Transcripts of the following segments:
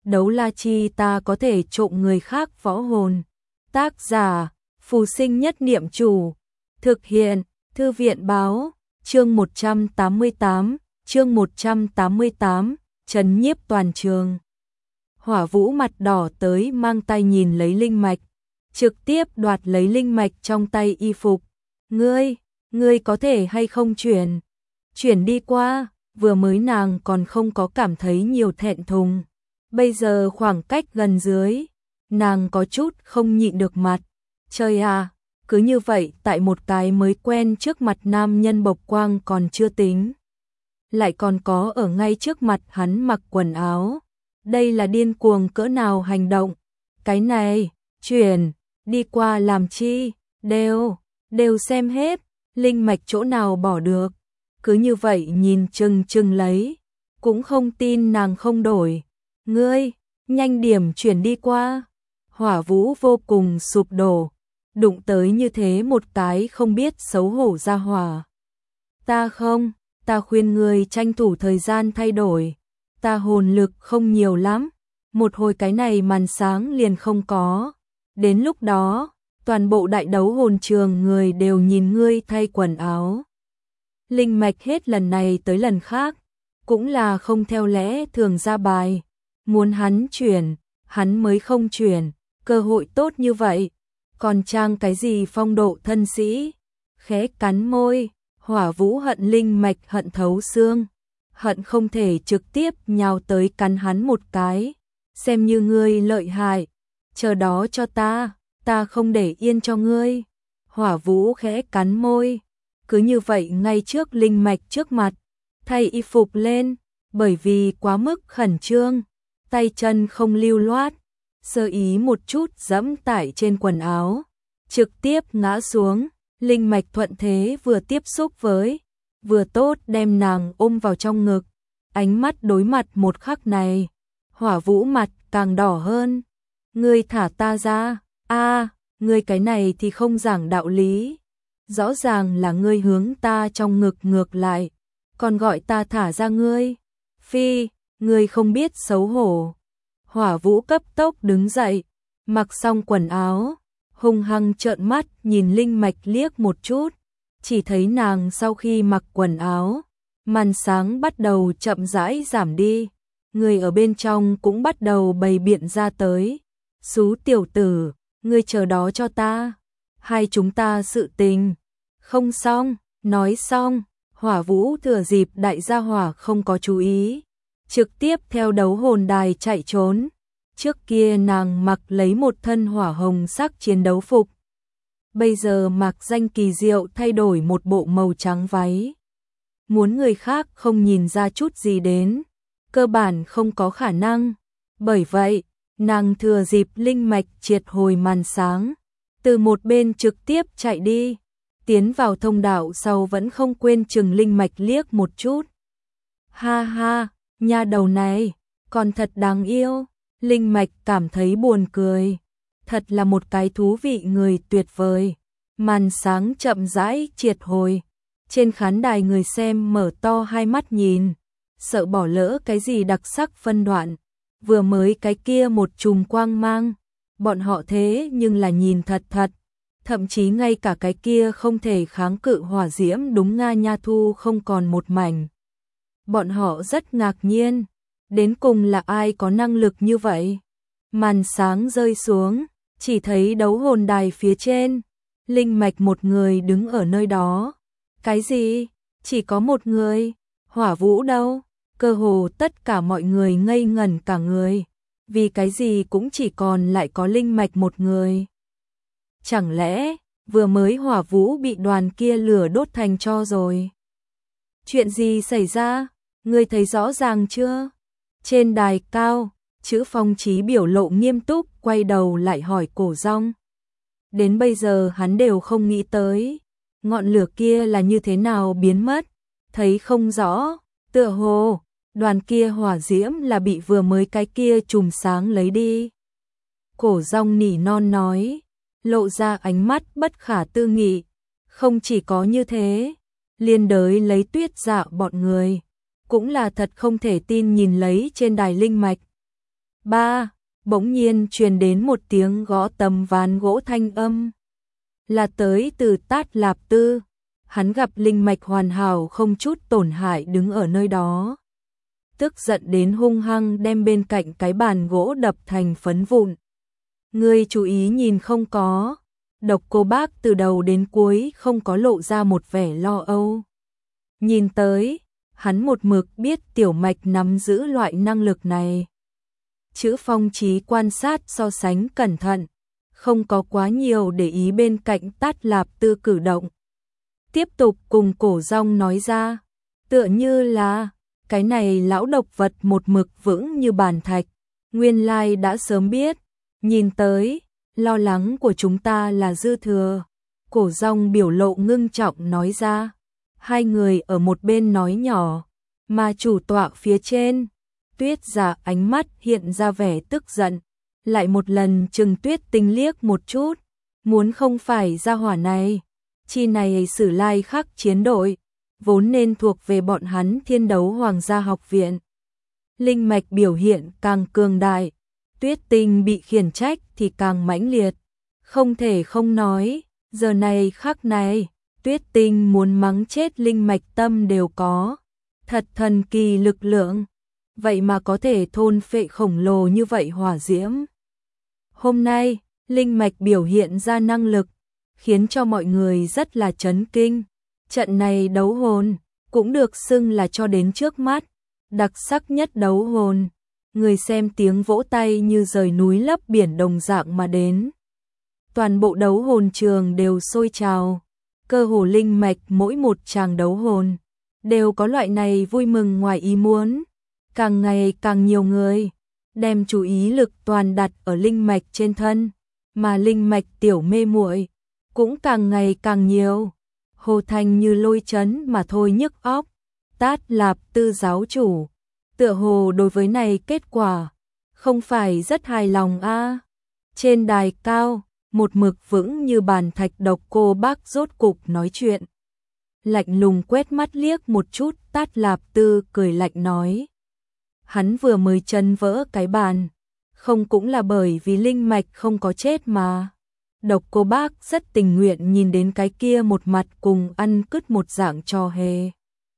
đấu la chi ta có thể trộm người khác võ hồn. Tác giả, Phù Sinh Nhất Niệm Chủ. Thực hiện, Thư viện Báo. Chương 188, chương 188, trấn nhiếp toàn trường. Hỏa Vũ mặt đỏ tới mang tay nhìn lấy linh mạch, trực tiếp đoạt lấy linh mạch trong tay y phục. Ngươi có thể hay không chuyển đi qua, vừa mới nàng còn không có cảm thấy nhiều thẹn thùng. Bây giờ khoảng cách gần dưới, nàng có chút không nhịn được mặt. Trời à, cứ như vậy tại một cái mới quen trước mặt nam nhân bộc quang còn chưa tính. Lại còn có ở ngay trước mặt hắn mặc quần áo. Đây là điên cuồng cỡ nào hành động. Cái này, chuyển đi qua làm chi, đều xem hết, linh mạch chỗ nào bỏ được. Cứ như vậy nhìn chừng lấy, cũng không tin nàng không đổi. Ngươi, nhanh điểm chuyển đi qua. Hỏa Vũ vô cùng sụp đổ, đụng tới như thế một cái không biết xấu hổ ra hỏa. Ta khuyên ngươi tranh thủ thời gian thay đổi. Ta hồn lực không nhiều lắm, một hồi cái này màn sáng liền không có. Đến lúc đó, toàn bộ đại đấu hồn trường người đều nhìn ngươi thay quần áo. Linh mạch hết lần này tới lần khác, cũng là không theo lẽ thường ra bài. Muốn hắn chuyển, hắn mới không chuyển, cơ hội tốt như vậy. Còn trang cái gì phong độ thân sĩ, khẽ cắn môi, Hỏa Vũ hận linh mạch hận thấu xương. Hận không thể trực tiếp nhào tới cắn hắn một cái. Xem như ngươi lợi hại, chờ đó cho ta không để yên cho ngươi. Hỏa Vũ khẽ cắn môi, cứ như vậy ngay trước linh mạch trước mặt, thay y phục lên, bởi vì quá mức khẩn trương, tay chân không lưu loát, sơ ý một chút dẫm tại trên quần áo, trực tiếp ngã xuống. Linh mạch thuận thế vừa tiếp xúc với, vừa tốt đem nàng ôm vào trong ngực. Ánh mắt đối mặt một khắc này, Hỏa Vũ mặt càng đỏ hơn. Ngươi thả ta ra, ngươi cái này thì không giảng đạo lý. Rõ ràng là ngươi hướng ta trong ngực ngược lại, còn gọi ta thả ra ngươi. Phi, ngươi không biết xấu hổ. Hỏa Vũ cấp tốc đứng dậy, mặc xong quần áo, hung hăng trợn mắt nhìn linh mạch liếc một chút. Chỉ thấy nàng sau khi mặc quần áo, màn sáng bắt đầu chậm rãi giảm đi, người ở bên trong cũng bắt đầu bày biện ra tới. Xú tiểu tử, ngươi chờ đó cho ta, hai chúng ta sự tình không xong. Nói xong, Hỏa Vũ thừa dịp đại gia hỏa không có chú ý, trực tiếp theo đấu hồn đài chạy trốn. Trước kia nàng mặc lấy một thân hỏa hồng sắc chiến đấu phục, bây giờ mặc danh kỳ diệu thay đổi một bộ màu trắng váy. Muốn người khác không nhìn ra chút gì đến, cơ bản không có khả năng. Bởi vậy, nàng thừa dịp linh mạch triệt hồi màn sáng, từ một bên trực tiếp chạy đi, tiến vào thông đạo sau vẫn không quên chừng linh mạch liếc một chút. Ha ha, nha đầu này, còn thật đáng yêu. Linh mạch cảm thấy buồn cười, thật là một cái thú vị người tuyệt vời. Màn sáng chậm rãi triệt hồi, trên khán đài người xem mở to hai mắt nhìn, sợ bỏ lỡ cái gì đặc sắc phân đoạn. Vừa mới cái kia một chùm quang mang, bọn họ thế nhưng là nhìn thật, thậm chí ngay cả cái kia không thể kháng cự hỏa diễm đúng nga nha thu không còn một mảnh. Bọn họ rất ngạc nhiên, đến cùng là ai có năng lực như vậy. Màn sáng rơi xuống, chỉ thấy đấu hồn đài phía trên, linh mạch một người đứng ở nơi đó. Cái gì? Chỉ có một người? Hỏa Vũ đâu? Cơ hồ tất cả mọi người ngây ngẩn cả người, vì cái gì cũng chỉ còn lại có linh mạch một người. Chẳng lẽ vừa mới Hỏa Vũ bị đoàn kia lửa đốt thành tro rồi? Chuyện gì xảy ra? Ngươi thấy rõ ràng chưa? Trên đài cao, Chữ Phong Chí biểu lộ nghiêm túc quay đầu lại hỏi Cổ Rong. Đến bây giờ hắn đều không nghĩ tới, ngọn lửa kia là như thế nào biến mất, thấy không rõ, tựa hồ, đoàn kia hỏa diễm là bị vừa mới cái kia chùm sáng lấy đi. Cổ Rong nỉ non nói, lộ ra ánh mắt bất khả tư nghị, không chỉ có như thế, liên đới lấy Tuyết Dạ bọn người, cũng là thật không thể tin nhìn lấy trên đài linh mạch. Ba, bỗng nhiên truyền đến một tiếng gõ tấm ván gỗ thanh âm. Là tới từ Tát Lạp Tư. Hắn gặp linh mạch hoàn hảo không chút tổn hại đứng ở nơi đó. Tức giận đến hung hăng đem bên cạnh cái bàn gỗ đập thành phấn vụn. Ngươi chú ý nhìn không có. Độc Cô Bác từ đầu đến cuối không có lộ ra một vẻ lo âu. Nhìn tới, hắn một mực biết Tiểu Mạch nắm giữ loại năng lực này. Chữ Phong trí quan sát so sánh cẩn thận, không có quá nhiều để ý bên cạnh Tát Lạp Tư cử động. Tiếp tục cùng Cổ Rong nói ra, tựa như là, cái này lão độc vật một mực vững như bàn thạch, nguyên lai đã sớm biết, nhìn tới, lo lắng của chúng ta là dư thừa. Cổ Rong biểu lộ ngưng trọng nói ra, hai người ở một bên nói nhỏ, mà chủ tọa phía trên, Tuyết Giả ánh mắt hiện ra vẻ tức giận, lại một lần chừng Tuyết Tinh liếc một chút, muốn không phải ra hỏa này, chi này Sử Lai Khắc chiến đội, vốn nên thuộc về bọn hắn Thiên Đấu Hoàng gia học viện. Linh mạch biểu hiện càng cường đại, Tuyết Tinh bị khiển trách thì càng mãnh liệt, không thể không nói, giờ này khắc này, Tuyết Tinh muốn mắng chết linh mạch tâm đều có, thật thần kỳ lực lượng, vậy mà có thể thôn phệ khổng lồ như vậy hỏa diễm. Hôm nay, linh mạch biểu hiện ra năng lực, khiến cho mọi người rất là chấn kinh. Trận này đấu hồn, cũng được xưng là cho đến trước mắt, đặc sắc nhất đấu hồn. Người xem tiếng vỗ tay như rời núi lấp biển đồng dạng mà đến. Toàn bộ đấu hồn trường đều sôi trào, cơ hồ linh mạch mỗi một tràng đấu hồn, đều có loại này vui mừng ngoài ý muốn. Càng ngày càng nhiều người, đem chú ý lực toàn đặt ở linh mạch trên thân, mà linh mạch tiểu mê muội cũng càng ngày càng nhiều. Hồ Thành như lôi chấn mà thôi nhức óc. Tát Lạp Tư giáo chủ, tựa hồ đối với này kết quả, không phải rất hài lòng a. Trên đài cao, một mực vững như bàn thạch Độc Cô Bác rốt cục nói chuyện. Lạnh lùng quét mắt liếc một chút Tát Lạp Tư cười lạnh nói. Hắn vừa mới chân vỡ cái bàn, không cũng là bởi vì linh mạch không có chết mà. Độc Cô Bác rất tình nguyện nhìn đến cái kia một mặt cùng ăn cứt một dạng trò hề.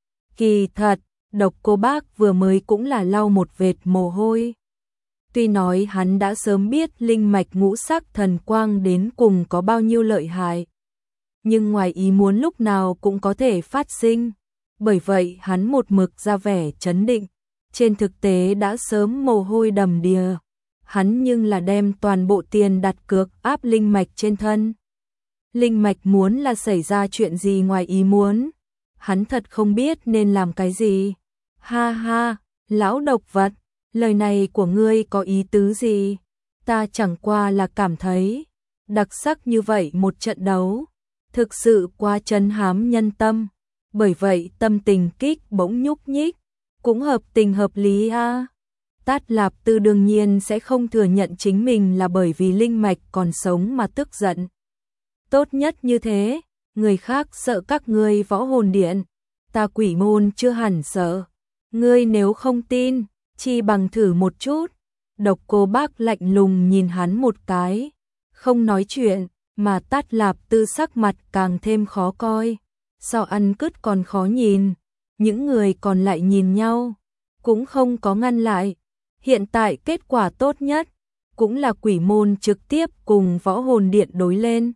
Kỳ thật, Độc Cô Bác vừa mới cũng là lau một vệt mồ hôi. Tuy nói hắn đã sớm biết linh mạch ngũ sắc thần quang đến cùng có bao nhiêu lợi hại, nhưng ngoài ý muốn lúc nào cũng có thể phát sinh. Bởi vậy hắn một mực ra vẻ trấn định, trên thực tế đã sớm mồ hôi đầm đìa. Hắn nhưng là đem toàn bộ tiền đặt cược áp linh mạch trên thân. Linh mạch muốn là xảy ra chuyện gì ngoài ý muốn, hắn thật không biết nên làm cái gì. Ha ha, lão độc vật, lời này của ngươi có ý tứ gì? Ta chẳng qua là cảm thấy, đặc sắc như vậy một trận đấu, thực sự quá trấn hám nhân tâm. Bởi vậy tâm tình kích bỗng nhúc nhích, cũng hợp tình hợp lý a. Tát Lạp Tư đương nhiên sẽ không thừa nhận chính mình là bởi vì linh mạch còn sống mà tức giận. Tốt nhất như thế, người khác sợ các ngươi võ hồn điện, ta Quỷ Môn chưa hẳn sợ. Ngươi nếu không tin, chi bằng thử một chút. Độc Cô Bác lạnh lùng nhìn hắn một cái, không nói chuyện, mà Tát Lạp Tư sắc mặt càng thêm khó coi. So ăn cứt còn khó nhìn, những người còn lại nhìn nhau, cũng không có ngăn lại. Hiện tại kết quả tốt nhất, cũng là Quỷ Môn trực tiếp cùng võ hồn điện đối lên.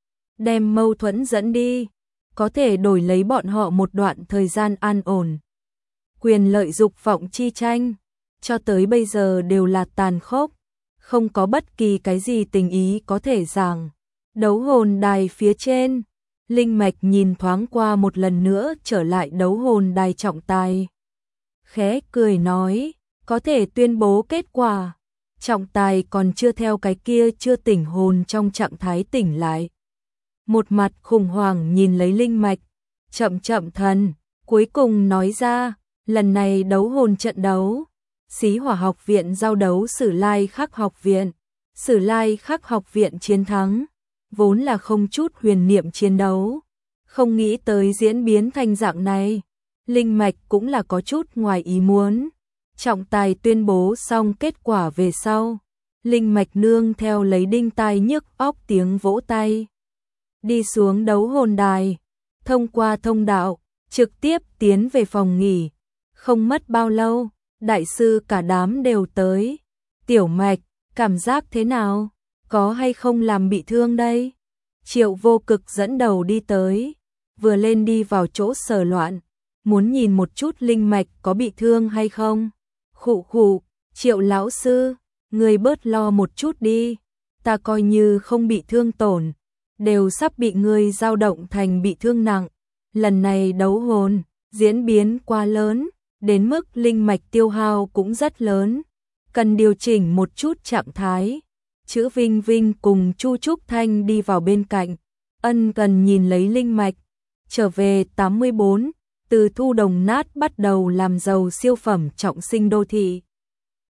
Đem mâu thuẫn dẫn đi, có thể đổi lấy bọn họ một đoạn thời gian an ổn. Quyền lợi dục vọng chi tranh, cho tới bây giờ đều là tàn khốc, không có bất kỳ cái gì tình ý có thể giảng. Đấu hồn đài phía trên, linh mạch nhìn thoáng qua một lần nữa trở lại đấu hồn đài trọng tài. Khẽ cười nói, có thể tuyên bố kết quả. Trọng tài còn chưa theo cái kia chưa tỉnh hồn trong trạng thái tỉnh lại. Một mặt khủng hoảng nhìn lấy linh mạch, chậm chậm thần, cuối cùng nói ra, lần này đấu hồn trận đấu, Xí Hỏa học viện giao đấu Sử Lai Khắc học viện. Sử Lai Khắc học viện chiến thắng, vốn là không chút huyền niệm chiến đấu, không nghĩ tới diễn biến thành dạng này. Linh mạch cũng là có chút ngoài ý muốn, Trọng tài tuyên bố xong kết quả về sau. Linh Mạch nương theo lấy đinh tai nhức óc tiếng vỗ tay. Đi xuống đấu hồn đài, thông qua thông đạo, trực tiếp tiến về phòng nghỉ. Không mất bao lâu, đại sư cả đám đều tới. Tiểu Mạch, cảm giác thế nào? Có hay không làm bị thương đây? Triệu Vô Cực dẫn đầu đi tới, vừa lên đi vào chỗ Sở Loạn, muốn nhìn một chút Linh Mạch có bị thương hay không. Khụ khụ, Triệu lão sư, người bớt lo một chút đi, ta coi như không bị thương tổn, đều sắp bị người dao động thành bị thương nặng. Lần này đấu hồn, diễn biến quá lớn, đến mức linh mạch tiêu hao cũng rất lớn, cần điều chỉnh một chút trạng thái. Chữ Vinh Vinh cùng Chu Trúc Thanh đi vào bên cạnh, ân cần nhìn lấy linh mạch. Trở về 84, từ thu đồng nát bắt đầu làm giàu siêu phẩm trọng sinh đô thị.